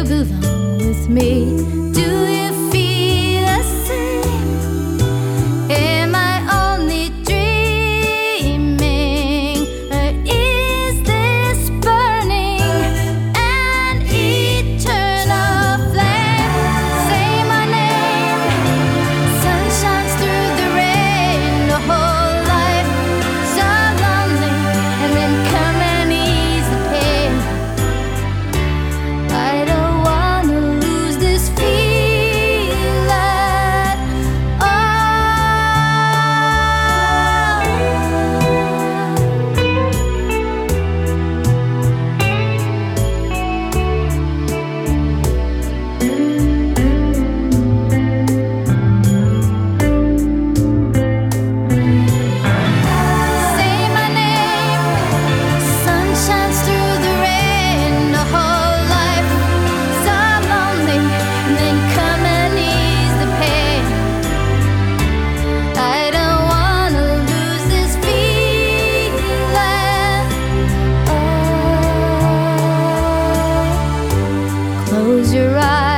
you belong with me? Do you feel the same? Am I only dreaming, or is this burning an eternal flame? Say my name. Sun shines through the rain. The whole life so lonely, and then come and ease the pain. I don't wanna lose this feeling at Say my name. Sun shines through the rain. The whole life so lonely, and then come and ease the pain. I don't wanna lose this feeling. Oh, close your eyes.